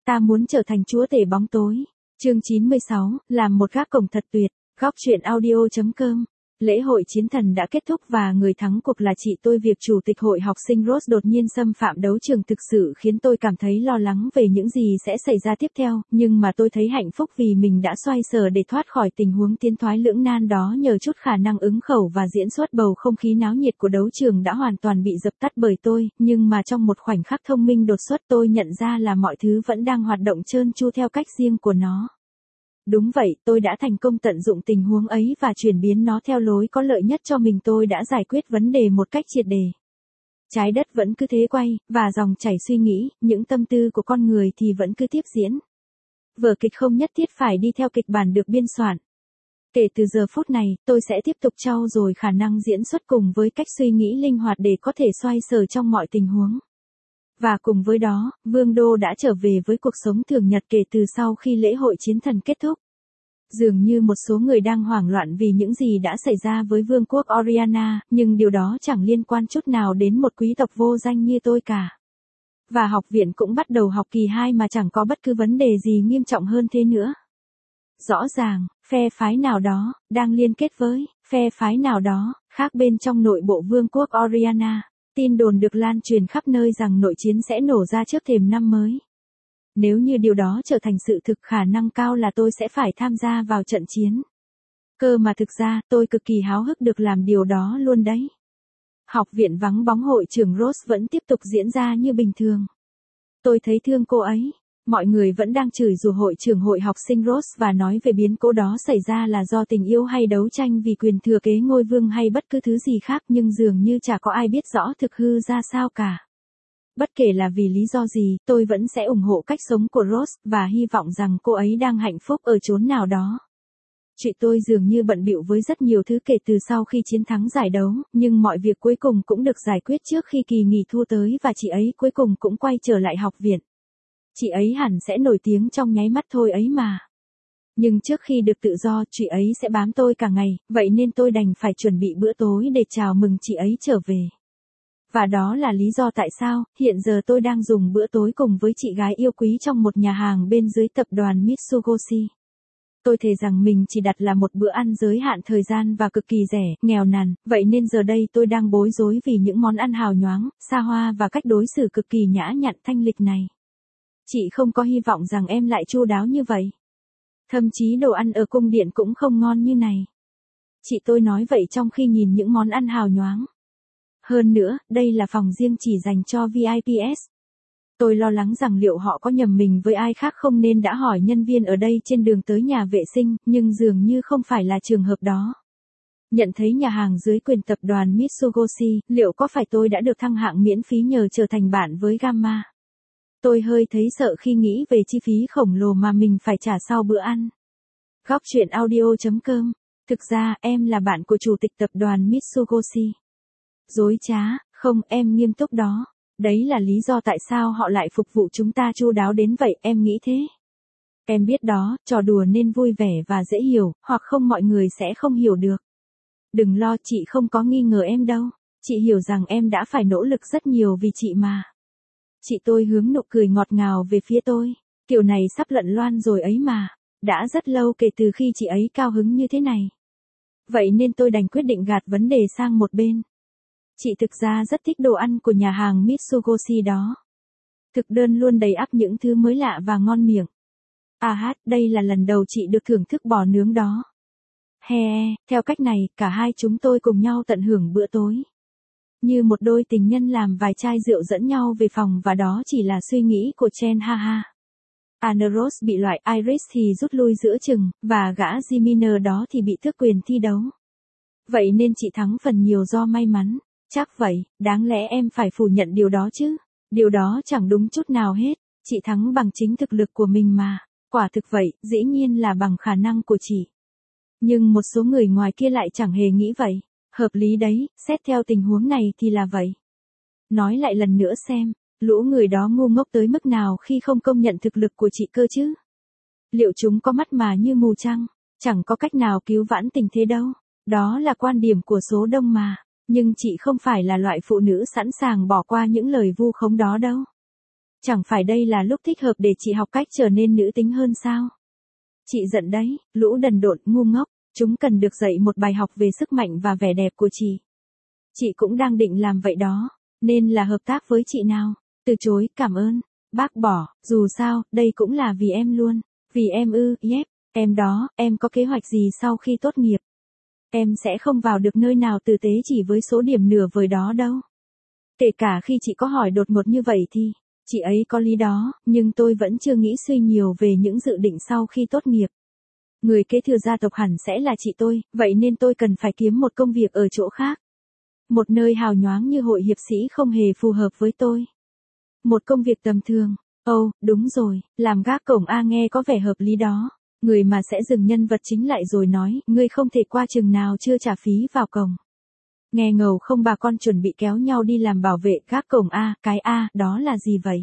Ta muốn trở thành chúa tể bóng tối. Chương 96, làm một gác cổng thật tuyệt. Góc truyện audio.com. Lễ hội chiến thần đã kết thúc và người thắng cuộc là chị tôi. Việc chủ tịch hội học sinh Rose đột nhiên xâm phạm đấu trường thực sự khiến tôi cảm thấy lo lắng về những gì sẽ xảy ra tiếp theo, nhưng mà tôi thấy hạnh phúc vì mình đã xoay sở để thoát khỏi tình huống tiến thoái lưỡng nan đó nhờ chút khả năng ứng khẩu và diễn xuất. Bầu không khí náo nhiệt của đấu trường đã hoàn toàn bị dập tắt bởi tôi, nhưng mà trong một khoảnh khắc thông minh đột xuất tôi nhận ra là mọi thứ vẫn đang hoạt động trơn tru theo cách riêng của nó. Đúng vậy, tôi đã thành công tận dụng tình huống ấy và chuyển biến nó theo lối có lợi nhất cho mình. Tôi đã giải quyết vấn đề một cách triệt để. Trái đất vẫn cứ thế quay, và dòng chảy suy nghĩ, những tâm tư của con người thì vẫn cứ tiếp diễn. Vở kịch không nhất thiết phải đi theo kịch bản được biên soạn. Kể từ giờ phút này, tôi sẽ tiếp tục trau dồi khả năng diễn xuất cùng với cách suy nghĩ linh hoạt để có thể xoay sở trong mọi tình huống. Và cùng với đó, Vương Đô đã trở về với cuộc sống thường nhật kể từ sau khi lễ hội chiến thần kết thúc. Dường như một số người đang hoảng loạn vì những gì đã xảy ra với vương quốc Oriana, nhưng điều đó chẳng liên quan chút nào đến một quý tộc vô danh như tôi cả. Và học viện cũng bắt đầu học kỳ 2 mà chẳng có bất cứ vấn đề gì nghiêm trọng hơn thế nữa. Rõ ràng, phe phái nào đó, đang liên kết với phe phái nào đó, khác bên trong nội bộ vương quốc Oriana. Tin đồn được lan truyền khắp nơi rằng nội chiến sẽ nổ ra trước thềm năm mới. Nếu như điều đó trở thành sự thực, khả năng cao là tôi sẽ phải tham gia vào trận chiến. Cơ mà thực ra, tôi cực kỳ háo hức được làm điều đó luôn đấy. Học viện vắng bóng, hội trưởng Rose vẫn tiếp tục diễn ra như bình thường. Tôi thấy thương cô ấy. Mọi người vẫn đang chửi rủa hội trưởng hội học sinh Rose và nói về biến cố đó xảy ra là do tình yêu hay đấu tranh vì quyền thừa kế ngôi vương hay bất cứ thứ gì khác, nhưng dường như chả có ai biết rõ thực hư ra sao cả. Bất kể là vì lý do gì, tôi vẫn sẽ ủng hộ cách sống của Rose, và hy vọng rằng cô ấy đang hạnh phúc ở chốn nào đó. Chị tôi dường như bận bịu với rất nhiều thứ kể từ sau khi chiến thắng giải đấu, nhưng mọi việc cuối cùng cũng được giải quyết trước khi kỳ nghỉ thu tới và chị ấy cuối cùng cũng quay trở lại học viện. Chị ấy hẳn sẽ nổi tiếng trong nháy mắt thôi ấy mà. Nhưng trước khi được tự do, chị ấy sẽ bám tôi cả ngày, vậy nên tôi đành phải chuẩn bị bữa tối để chào mừng chị ấy trở về. Và đó là lý do tại sao, hiện giờ tôi đang dùng bữa tối cùng với chị gái yêu quý trong một nhà hàng bên dưới tập đoàn Mitsugoshi. Tôi thề rằng mình chỉ đặt là một bữa ăn giới hạn thời gian và cực kỳ rẻ, nghèo nàn, vậy nên giờ đây tôi đang bối rối vì những món ăn hào nhoáng, xa hoa và cách đối xử cực kỳ nhã nhặn thanh lịch này. Chị không có hy vọng rằng em lại chu đáo như vậy. Thậm chí đồ ăn ở cung điện cũng không ngon như này. Chị tôi nói vậy trong khi nhìn những món ăn hào nhoáng. Hơn nữa, đây là phòng riêng chỉ dành cho VIPs. Tôi lo lắng rằng liệu họ có nhầm mình với ai khác không nên đã hỏi nhân viên ở đây trên đường tới nhà vệ sinh, nhưng dường như không phải là trường hợp đó. Nhận thấy nhà hàng dưới quyền tập đoàn Mitsugoshi, liệu có phải tôi đã được thăng hạng miễn phí nhờ trở thành bạn với Gamma? Tôi hơi thấy sợ khi nghĩ về chi phí khổng lồ mà mình phải trả sau bữa ăn. Góc truyện audio.com. Thực ra, em là bạn của chủ tịch tập đoàn Mitsugoshi. Dối trá, không, em nghiêm túc đó. Đấy là lý do tại sao họ lại phục vụ chúng ta chu đáo đến vậy, em nghĩ thế. Em biết đó, trò đùa nên vui vẻ và dễ hiểu, hoặc không mọi người sẽ không hiểu được. Đừng lo, chị không có nghi ngờ em đâu. Chị hiểu rằng em đã phải nỗ lực rất nhiều vì chị mà. Chị tôi hướng nụ cười ngọt ngào về phía tôi. Kiểu này sắp lận loan rồi ấy mà. Đã rất lâu kể từ khi chị ấy cao hứng như thế này. Vậy nên tôi đành quyết định gạt vấn đề sang một bên. Chị thực ra rất thích đồ ăn của nhà hàng Mitsugoshi đó. Thực đơn luôn đầy ắp những thứ mới lạ và ngon miệng. Đây là lần đầu chị được thưởng thức bò nướng đó. Theo cách này, cả hai chúng tôi cùng nhau tận hưởng bữa tối. Như một đôi tình nhân làm vài chai rượu dẫn nhau về phòng, và đó chỉ là suy nghĩ của Chen ha. Anna Rose bị loại, Iris thì rút lui giữa chừng, và gã Jiminer đó thì bị tước quyền thi đấu. Vậy nên chị thắng phần nhiều do may mắn. Chắc vậy, đáng lẽ em phải phủ nhận điều đó chứ. Điều đó chẳng đúng chút nào hết. Chị thắng bằng chính thực lực của mình mà. Quả thực vậy, dĩ nhiên là bằng khả năng của chị. Nhưng một số người ngoài kia lại chẳng hề nghĩ vậy. Hợp lý đấy, xét theo tình huống này thì là vậy. Nói lại lần nữa xem, lũ người đó ngu ngốc tới mức nào khi không công nhận thực lực của chị cơ chứ? Liệu chúng có mắt mà như mù chăng? Chẳng có cách nào cứu vãn tình thế đâu. Đó là quan điểm của số đông mà. Nhưng chị không phải là loại phụ nữ sẵn sàng bỏ qua những lời vu khống đó đâu. Chẳng phải đây là lúc thích hợp để chị học cách trở nên nữ tính hơn sao? Chị giận đấy, lũ đần độn, ngu ngốc, chúng cần được dạy một bài học về sức mạnh và vẻ đẹp của chị. Chị cũng đang định làm vậy đó, nên là hợp tác với chị nào. Từ chối, cảm ơn. Bác bỏ, dù sao, đây cũng là vì em luôn. Vì em ư, yep, em đó, em có kế hoạch gì sau khi tốt nghiệp? Em sẽ không vào được nơi nào tử tế chỉ với số điểm nửa vời đó đâu. Kể cả khi chị có hỏi đột ngột như vậy thì, chị ấy có lý đó, nhưng tôi vẫn chưa nghĩ suy nhiều về những dự định sau khi tốt nghiệp. Người kế thừa gia tộc hẳn sẽ là chị tôi, vậy nên tôi cần phải kiếm một công việc ở chỗ khác. Một nơi hào nhoáng như hội hiệp sĩ không hề phù hợp với tôi. Một công việc tầm thường. Đúng rồi, làm gác cổng A nghe có vẻ hợp lý đó. Người mà sẽ dừng nhân vật chính lại rồi nói, ngươi không thể qua chừng nào chưa trả phí vào cổng. Nghe ngầu không, bà con chuẩn bị kéo nhau đi làm bảo vệ gác cổng A, cái A, đó là gì vậy?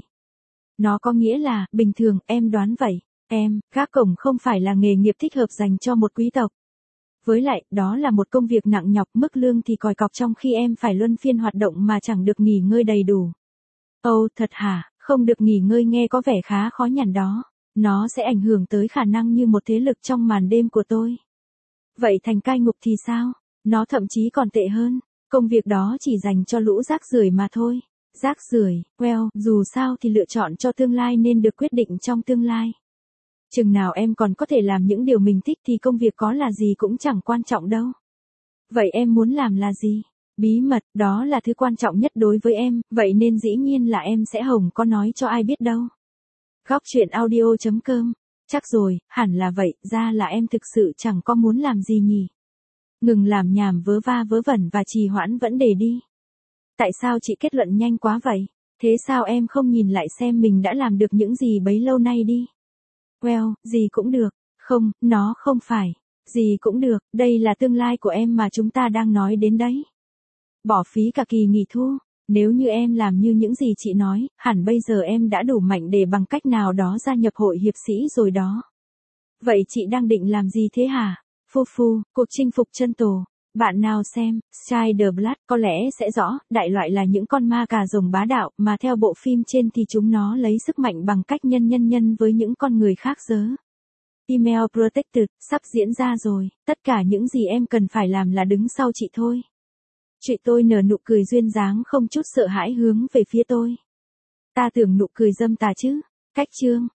Nó có nghĩa là, bình thường, em đoán vậy. Gác cổng không phải là nghề nghiệp thích hợp dành cho một quý tộc. Với lại, đó là một công việc nặng nhọc, mức lương thì còi cọc trong khi em phải luân phiên hoạt động mà chẳng được nghỉ ngơi đầy đủ. Thật hả, không được nghỉ ngơi nghe có vẻ khá khó nhằn đó. Nó sẽ ảnh hưởng tới khả năng như một thế lực trong màn đêm của tôi. Vậy thành cai ngục thì sao? Nó thậm chí còn tệ hơn. Công việc đó chỉ dành cho lũ rác rưởi mà thôi. Rác rưởi, dù sao thì lựa chọn cho tương lai nên được quyết định trong tương lai. Chừng nào em còn có thể làm những điều mình thích thì công việc có là gì cũng chẳng quan trọng đâu. Vậy em muốn làm là gì? Bí mật, đó là thứ quan trọng nhất đối với em, vậy nên dĩ nhiên là em sẽ không có nói cho ai biết đâu. Góc truyện audio.com. Chắc rồi, hẳn là vậy, ra là em thực sự chẳng có muốn làm gì nhỉ. Ngừng làm nhảm vớ va vớ vẩn và trì hoãn vấn đề đi. Tại sao chị kết luận nhanh quá vậy? Thế sao em không nhìn lại xem mình đã làm được những gì bấy lâu nay đi? Gì cũng được. Không, nó không phải. Gì cũng được, đây là tương lai của em mà chúng ta đang nói đến đấy. Bỏ phí cả kỳ nghỉ thu. Nếu như em làm như những gì chị nói, hẳn bây giờ em đã đủ mạnh để bằng cách nào đó gia nhập hội hiệp sĩ rồi đó. Vậy chị đang định làm gì thế hả? Cuộc chinh phục chân tổ. Bạn nào xem, Spider Blood có lẽ sẽ rõ, đại loại là những con ma cà rồng bá đạo, mà theo bộ phim trên thì chúng nó lấy sức mạnh bằng cách nhân với những con người khác giới. Email Protected, sắp diễn ra rồi, tất cả những gì em cần phải làm là đứng sau chị thôi. Chị tôi nở nụ cười duyên dáng không chút sợ hãi hướng về phía tôi. Ta tưởng nụ cười dâm tà chứ. Cách chương.